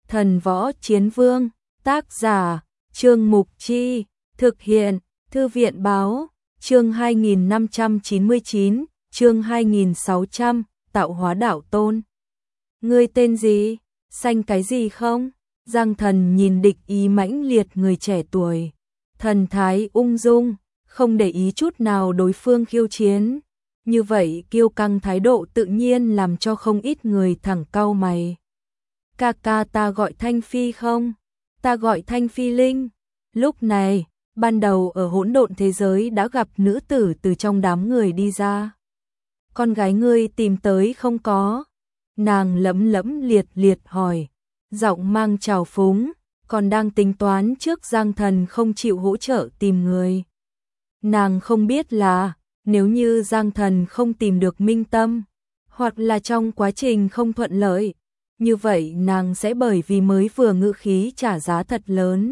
Thần Võ Chiến Vương, tác giả, Trương Mục Chi, thực hiện, Thư viện Báo, chương 2599, chương 2600, tạo hóa đạo tôn. Ngươi tên gì? Xanh cái gì không? Giang Thần nhìn địch ý mãnh liệt người trẻ tuổi, thần thái ung dung, không để ý chút nào đối phương khiêu chiến. Như vậy kiêu căng thái độ tự nhiên làm cho không ít người thẳng cau mày. Ca ca ta gọi Thanh Phi không? Ta gọi Thanh Phi Linh. Lúc này, ban đầu ở hỗn độn thế giới đã gặp nữ tử từ trong đám người đi ra. Con gái ngươi tìm tới không có? Nàng lẫm lẫm liệt liệt hỏi, giọng mang trào phúng, còn đang tính toán trước Giang Thần không chịu hỗ trợ tìm người. Nàng không biết là, nếu như Giang Thần không tìm được Minh Tâm, hoặc là trong quá trình không thuận lợi, như vậy nàng sẽ bởi vì mới vừa ngữ khí trả giá thật lớn.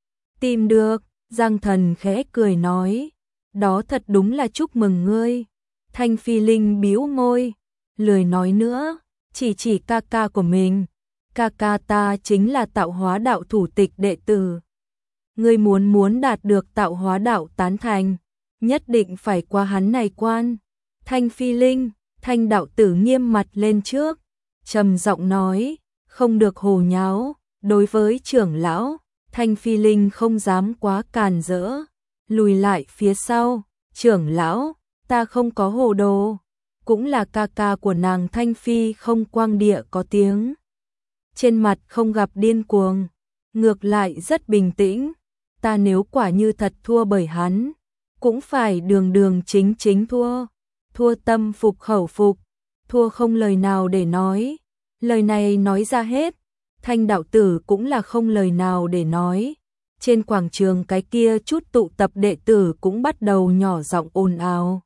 Tìm được, Giang Thần khẽ cười nói, đó thật đúng là chúc mừng ngươi. Thanh Phi Linh bĩu môi, lười nói nữa, chỉ ca ca của mình. Ca ca ta chính là tạo hóa đạo thủ tịch đệ tử. Ngươi muốn đạt được tạo hóa đạo tán thành, nhất định phải qua hắn này quan. Thanh Phi Linh, Thanh đạo tử nghiêm mặt lên trước, trầm giọng nói, không được hồ nháo. Đối với trưởng lão, Thanh Phi Linh không dám quá càn rỡ, lùi lại phía sau. Trưởng lão, ta không có hồ đồ. Cũng là ca ca của nàng. Thanh Phi không quang địa có tiếng, trên mặt không gặp điên cuồng, ngược lại rất bình tĩnh. Ta nếu quả như thật thua bởi hắn, cũng phải đường đường chính chính thua. Thua tâm phục khẩu phục, thua không lời nào để nói. Lời này nói ra hết, Thanh đạo tử cũng là không lời nào để nói. Trên quảng trường cái kia chút tụ tập đệ tử cũng bắt đầu nhỏ giọng ồn ào.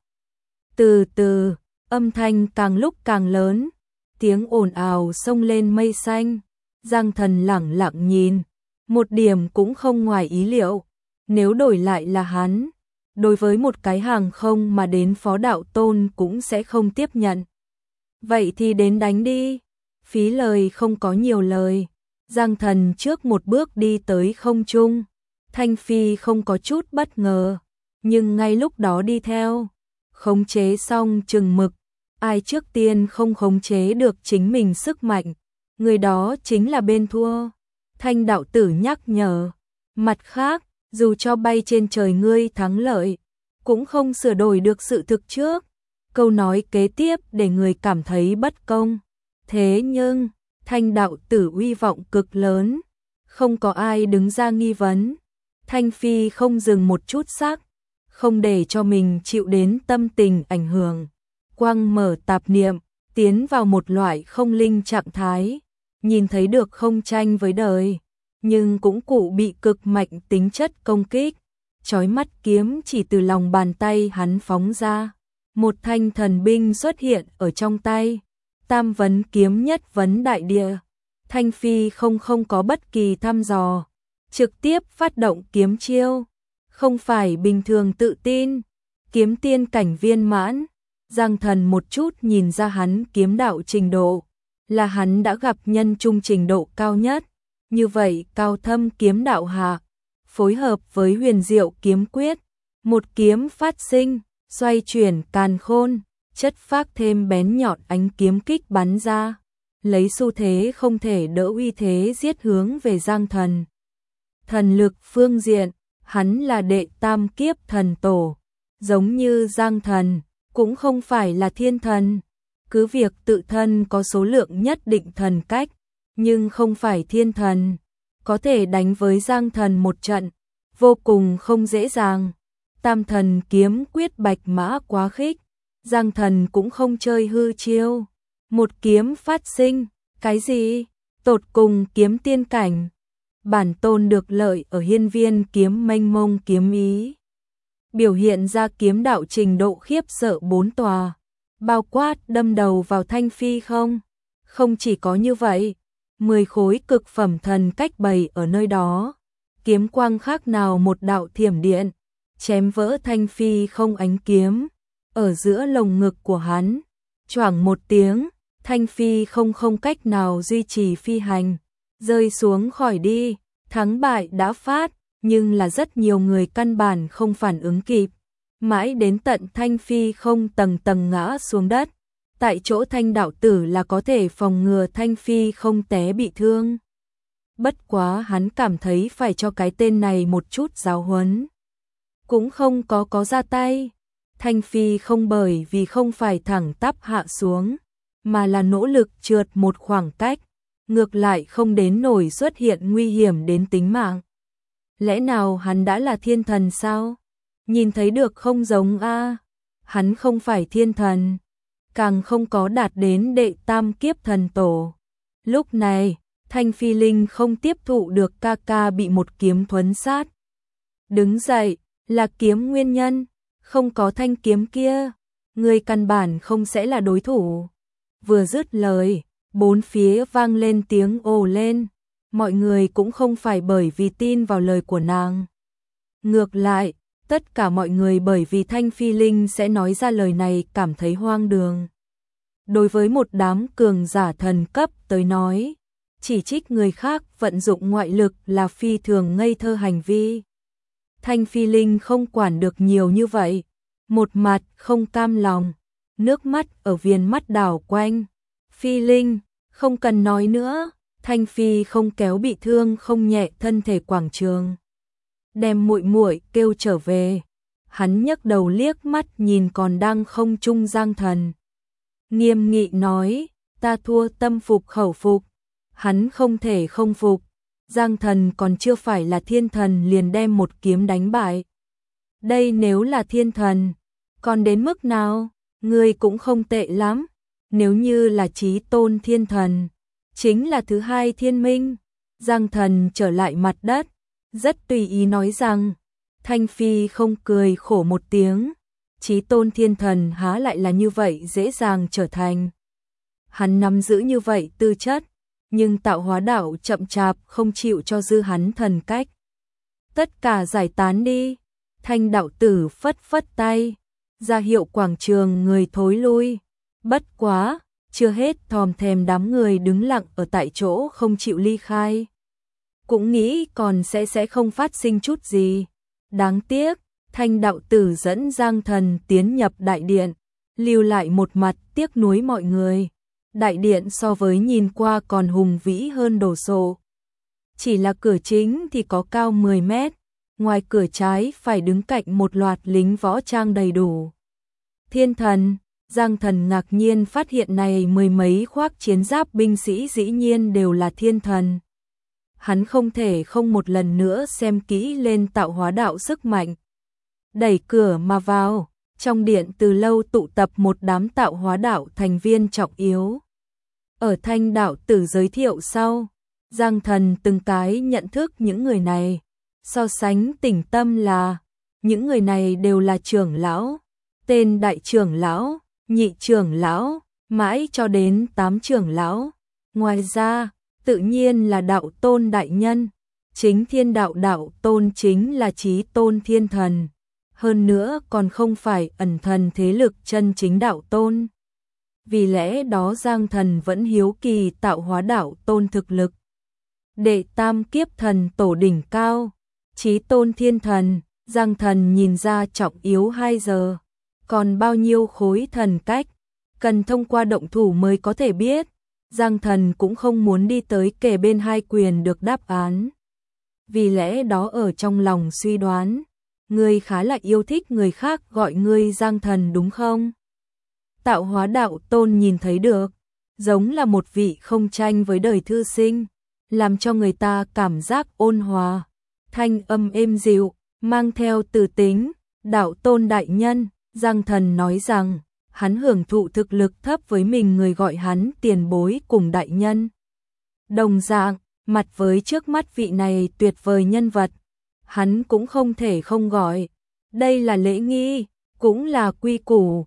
Từ từ, âm thanh càng lúc càng lớn, tiếng ồn ào xông lên mây xanh. Giang Thần lẳng lặng nhìn, một điểm cũng không ngoài ý liệu. Nếu đổi lại là hắn, đối với một cái hàng không mà đến phó đạo tôn cũng sẽ không tiếp nhận. Vậy thì đến đánh đi. Phí lời không có nhiều lời. Giang Thần trước một bước đi tới không trung. Thanh Phi không có chút bất ngờ, nhưng ngay lúc đó đi theo. Khống chế xong chừng mực, ai trước tiên không khống chế được chính mình sức mạnh, người đó chính là bên thua. Thanh đạo tử nhắc nhở. Mặt khác, dù cho bay trên trời ngươi thắng lợi, cũng không sửa đổi được sự thực trước. Câu nói kế tiếp để người cảm thấy bất công. Thế nhưng, Thanh đạo tử uy vọng cực lớn, không có ai đứng ra nghi vấn. Thanh Phi không dừng một chút sắc, không để cho mình chịu đến tâm tình ảnh hưởng. Quang mở tạp niệm, tiến vào một loại không linh trạng thái, nhìn thấy được không tranh với đời, nhưng cũng cụ bị cực mạnh tính chất công kích. Chói mắt kiếm chỉ từ lòng bàn tay hắn phóng ra, một thanh thần binh xuất hiện ở trong tay. Tam vấn kiếm nhất vấn đại địa. Thanh Phi không có bất kỳ thăm dò, trực tiếp phát động kiếm chiêu, không phải bình thường tự tin. Kiếm tiên cảnh viên mãn. Giang Thần một chút nhìn ra hắn kiếm đạo trình độ, là hắn đã gặp nhân trung trình độ cao nhất. Như vậy cao thâm kiếm đạo hạ, phối hợp với huyền diệu kiếm quyết, một kiếm phát sinh, xoay chuyển càn khôn, chất phác thêm bén nhọn ánh kiếm kích bắn ra, lấy xu thế không thể đỡ uy thế giết hướng về Giang Thần. Thần lực phương diện, hắn là đệ tam kiếp thần tổ, giống như Giang Thần, cũng không phải là thiên thần. Cứ việc tự thân có số lượng nhất định thần cách, nhưng không phải thiên thần, có thể đánh với Giang Thần một trận, vô cùng không dễ dàng. Tam thần kiếm quyết bạch mã quá khích, Giang Thần cũng không chơi hư chiêu. Một kiếm phát sinh, cái gì? Tột cùng kiếm tiên cảnh. Bản tôn được lợi ở hiên viên kiếm mênh mông kiếm ý, biểu hiện ra kiếm đạo trình độ khiếp sợ bốn tòa, bao quát đâm đầu vào Thanh Phi không? Không chỉ có như vậy, 10 khối cực phẩm thần cách bày ở nơi đó, kiếm quang khác nào một đạo thiểm điện, chém vỡ Thanh Phi không ánh kiếm, ở giữa lồng ngực của hắn, choảng một tiếng, Thanh Phi không cách nào duy trì phi hành, rơi xuống khỏi đi, thắng bại đã phát, nhưng là rất nhiều người căn bản không phản ứng kịp. Mãi đến tận Thanh Phi không tầng tầng ngã xuống đất. Tại chỗ Thanh đạo tử là có thể phòng ngừa Thanh Phi không té bị thương. Bất quá hắn cảm thấy phải cho cái tên này một chút giáo huấn. Cũng không có ra tay. Thanh Phi không bởi vì không phải thẳng tắp hạ xuống, mà là nỗ lực trượt một khoảng cách, ngược lại không đến nổi xuất hiện nguy hiểm đến tính mạng. Lẽ nào hắn đã là thiên thần sao? Nhìn thấy được không giống a? Hắn không phải thiên thần, càng không có đạt đến đệ tam kiếp thần tổ. Lúc này, Thanh Phi Linh không tiếp thụ được ca ca bị một kiếm thuấn sát. Đứng dậy, là kiếm nguyên nhân, không có thanh kiếm kia, người căn bản không sẽ là đối thủ. Vừa dứt lời, bốn phía vang lên tiếng ồ lên, mọi người cũng không phải bởi vì tin vào lời của nàng. Ngược lại, tất cả mọi người bởi vì Thanh Phi Linh sẽ nói ra lời này cảm thấy hoang đường. Đối với một đám cường giả thần cấp tới nói, chỉ trích người khác vận dụng ngoại lực là phi thường ngây thơ hành vi. Thanh Phi Linh không quản được nhiều như vậy, một mặt không cam lòng, nước mắt ở viền mắt đảo quanh. Phi Linh, không cần nói nữa, Thanh Phi không kéo bị thương không nhẹ thân thể quảng trường. Đem muội muội kêu trở về. Hắn nhấc đầu liếc mắt nhìn còn đang không trung Giang Thần. Nghiêm nghị nói, ta thua tâm phục khẩu phục. Hắn không thể không phục. Giang Thần còn chưa phải là thiên thần liền đem một kiếm đánh bại. Đây nếu là thiên thần, còn đến mức nào, ngươi cũng không tệ lắm. Nếu như là chí tôn thiên thần, chính là thứ hai thiên minh. Giang Thần trở lại mặt đất, rất tùy ý nói rằng, Thanh Phi không cười khổ một tiếng, chí tôn thiên thần há lại là như vậy dễ dàng trở thành. Hắn nắm giữ như vậy tư chất, nhưng tạo hóa đạo chậm chạp không chịu cho dư hắn thần cách. Tất cả giải tán đi, Thanh đạo tử phất phất tay, ra hiệu quảng trường người thối lui. Bất quá, chưa hết thòm thèm đám người đứng lặng ở tại chỗ không chịu ly khai. Cũng nghĩ còn sẽ không phát sinh chút gì. Đáng tiếc, Thanh đạo tử dẫn Giang Thần tiến nhập đại điện, lưu lại một mặt tiếc nuối mọi người. Đại điện so với nhìn qua còn hùng vĩ hơn đồ sộ. Chỉ là cửa chính thì có cao 10 mét, ngoài cửa trái phải đứng cạnh một loạt lính võ trang đầy đủ. Thiên thần, Giang Thần ngạc nhiên phát hiện này mười mấy khoác chiến giáp binh sĩ dĩ nhiên đều là thiên thần. Hắn không thể không một lần nữa xem kỹ lên tạo hóa đạo sức mạnh. Đẩy cửa mà vào, trong điện từ lâu tụ tập một đám tạo hóa đạo thành viên trọng yếu. Ở Thanh đạo tử giới thiệu sau, Giang Thần từng cái nhận thức những người này. So sánh tỉnh tâm là, những người này đều là trưởng lão, tên đại trưởng lão, nhị trưởng lão, mãi cho đến 8 trưởng lão. Ngoài ra, tự nhiên là đạo tôn đại nhân, chính thiên đạo đạo tôn chính là chí tôn thiên thần. Hơn nữa còn không phải ẩn thần thế lực chân chính đạo tôn. Vì lẽ đó Giang Thần vẫn hiếu kỳ tạo hóa đạo tôn thực lực. Đệ tam kiếp thần tổ đỉnh cao, chí tôn thiên thần, Giang Thần nhìn ra trọng yếu 2 giờ. Còn bao nhiêu khối thần cách, cần thông qua động thủ mới có thể biết. Giang Thần cũng không muốn đi tới kề bên hai quyền được đáp án. Vì lẽ đó ở trong lòng suy đoán, ngươi khá là yêu thích người khác gọi ngươi Giang Thần đúng không? Tạo hóa đạo tôn nhìn thấy được, giống là một vị không tranh với đời thư sinh, làm cho người ta cảm giác ôn hòa, thanh âm êm dịu, mang theo từ tính. Đạo tôn đại nhân, Giang Thần nói rằng, hắn hưởng thụ thực lực thấp với mình người gọi hắn tiền bối cùng đại nhân. Đồng dạng, mặt với trước mắt vị này tuyệt vời nhân vật, hắn cũng không thể không gọi. Đây là lễ nghi, cũng là quy củ.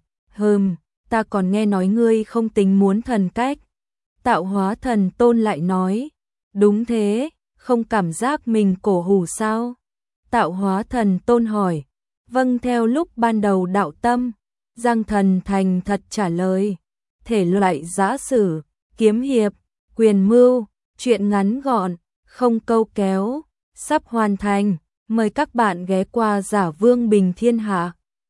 Ta còn nghe nói ngươi không tính muốn thần cách. Tạo hóa thần tôn lại nói, đúng thế, không cảm giác mình cổ hủ sao? Tạo hóa thần tôn hỏi, vâng theo lúc ban đầu đạo tâm. Giang Thần thành thật trả lời, thể loại giã sử, kiếm hiệp, quyền mưu, Chuyện ngắn gọn, không câu kéo, sắp hoàn thành. Mời các bạn ghé qua Giả Vương Bình Thiên Hạ.